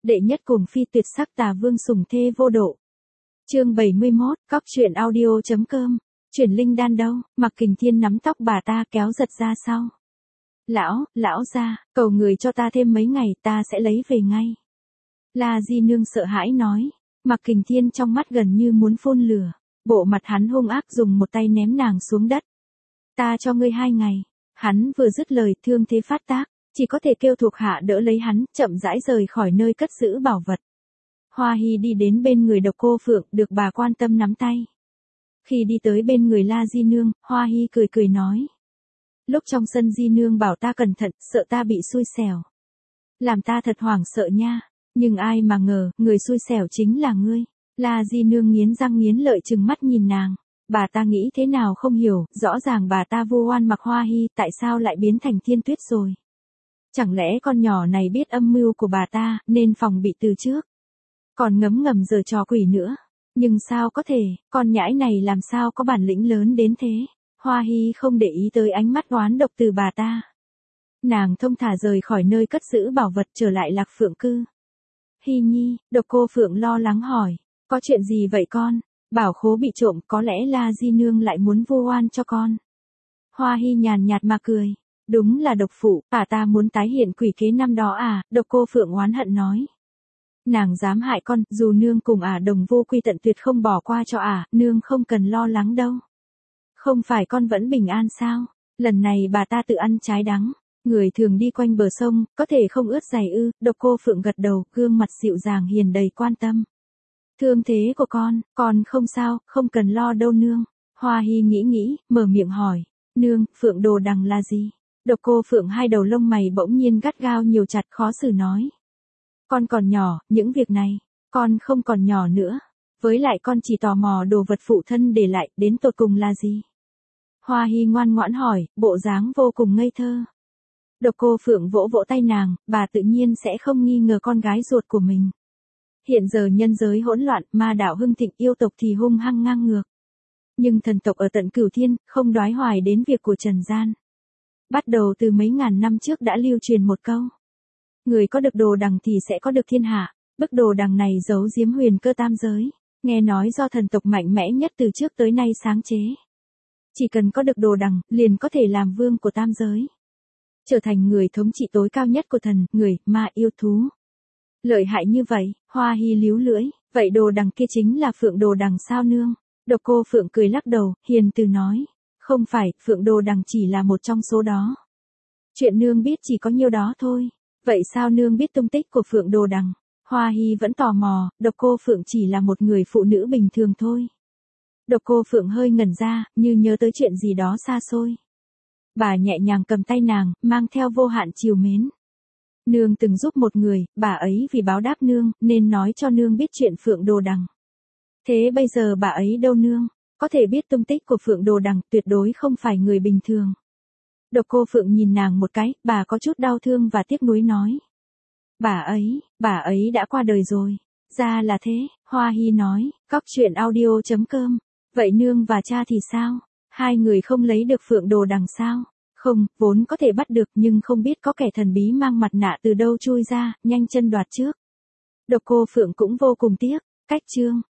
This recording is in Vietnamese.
Đệ nhất cùng phi tuyệt sắc tà vương sủng thê vô độ. Chương 71, cóc truyện audio.com. Chuyển linh đan đâu? Mặc Kình Thiên nắm tóc bà ta kéo giật ra sau. Lão gia, cầu người cho ta thêm mấy ngày, ta sẽ lấy về ngay. La Di Nương sợ hãi nói. Mặc Kình Thiên trong mắt gần như muốn phun lửa. Bộ mặt hắn hung ác dùng một tay ném nàng xuống đất. Ta cho ngươi 2 ngày. Hắn vừa dứt lời, thương thế phát tác, chỉ có thể kêu thuộc hạ đỡ lấy hắn, chậm rãi rời khỏi nơi cất giữ bảo vật. Hoa Hy đi đến bên người Độc Cô Phượng, được bà quan tâm nắm tay. Khi đi tới bên người La Di Nương, Hoa Hy cười cười nói. Lúc trong sân Di Nương bảo ta cẩn thận, sợ ta bị xui xẻo. Làm ta thật hoảng sợ nha, nhưng ai mà ngờ, người xui xẻo chính là ngươi. La Di Nương nghiến răng nghiến lợi trừng mắt nhìn nàng. Bà ta nghĩ thế nào không hiểu, rõ ràng bà ta vu oan mặc Hoa Hy, tại sao lại biến thành Thiên Tuyết rồi? Chẳng lẽ con nhỏ này biết âm mưu của bà ta, nên phòng bị từ trước? Còn ngấm ngầm giở trò quỷ nữa. Nhưng sao có thể, con nhãi này làm sao có bản lĩnh lớn đến thế? Hoa Hy không để ý tới ánh mắt oán độc từ bà ta. Nàng thông thả rời khỏi nơi cất giữ bảo vật trở lại Lạc Phượng Cư. Hy Nhi, Độc Cô Phượng lo lắng hỏi, có chuyện gì vậy con? Bảo khố bị trộm, có lẽ La Di Nương lại muốn vu oan cho con. Hoa Hy nhàn nhạt mà cười. Đúng là độc phụ, ta muốn tái hiện quỷ kế năm đó à, Độc Cô Phượng oán hận nói. Nàng dám hại con, dù nương cùng đồng vô quy tận tuyệt không bỏ qua cho nương không cần lo lắng đâu. Không phải con vẫn bình an sao? Lần này bà ta tự ăn trái đắng. Người thường đi quanh bờ sông, có thể không ướt giày ư? Độc Cô Phượng gật đầu, gương mặt dịu dàng hiền đầy quan tâm. Thương thế của con không sao, không cần lo đâu nương. Hoa Hy nghĩ, mở miệng hỏi. Nương, Phượng Đồ Đằng là gì? Độc Cô Phượng hai đầu lông mày bỗng nhiên gắt gao nhiều chặt, khó xử nói. Con còn nhỏ, những việc này, con không còn nhỏ nữa. Với lại con chỉ tò mò đồ vật phụ thân để lại, đến tột cùng là gì? Hoa Hy ngoan ngoãn hỏi, bộ dáng vô cùng ngây thơ. Độc Cô Phượng vỗ vỗ tay nàng, bà tự nhiên sẽ không nghi ngờ con gái ruột của mình. Hiện giờ nhân giới hỗn loạn, ma đạo hưng thịnh, yêu tộc thì hung hăng ngang ngược. Nhưng thần tộc ở tận Cửu Thiên, không đoái hoài đến việc của trần gian. Bắt đầu từ mấy ngàn năm trước đã lưu truyền một câu. Người có được đồ đằng thì sẽ có được thiên hạ. Bức đồ đằng này giấu giếm huyền cơ tam giới. Nghe nói do thần tộc mạnh mẽ nhất từ trước tới nay sáng chế. Chỉ cần có được đồ đằng, liền có thể làm vương của tam giới. Trở thành người thống trị tối cao nhất của thần, người, ma, yêu thú. Lợi hại như vậy, Hoa Hy líu lưỡi, vậy đồ đằng kia chính là Phượng Đồ Đằng sao nương? Độc Cô Phượng cười lắc đầu, hiền từ nói. Không phải, Phượng Đồ Đằng chỉ là một trong số đó. Chuyện nương biết chỉ có nhiêu đó thôi. Vậy sao nương biết tung tích của Phượng Đồ Đằng? Hoa Hy vẫn tò mò, Độc Cô Phượng chỉ là một người phụ nữ bình thường thôi. Độc Cô Phượng hơi ngẩn ra, như nhớ tới chuyện gì đó xa xôi. Bà nhẹ nhàng cầm tay nàng, mang theo vô hạn trìu mến. Nương từng giúp một người, bà ấy vì báo đáp nương, nên nói cho nương biết chuyện Phượng Đồ Đằng. Thế bây giờ bà ấy đâu nương? Có thể biết tung tích của Phượng Đồ Đằng, tuyệt đối không phải người bình thường. Độc Cô Phượng nhìn nàng một cái, bà có chút đau thương và tiếc nuối nói. Bà ấy đã qua đời rồi. Ra là thế, Hoa Hy nói, cóc truyện audio.com. Vậy nương và cha thì sao? Hai người không lấy được Phượng Đồ Đằng sao? Không, vốn có thể bắt được nhưng không biết có kẻ thần bí mang mặt nạ từ đâu chui ra, nhanh chân đoạt trước. Độc Cô Phượng cũng vô cùng tiếc. Cách chương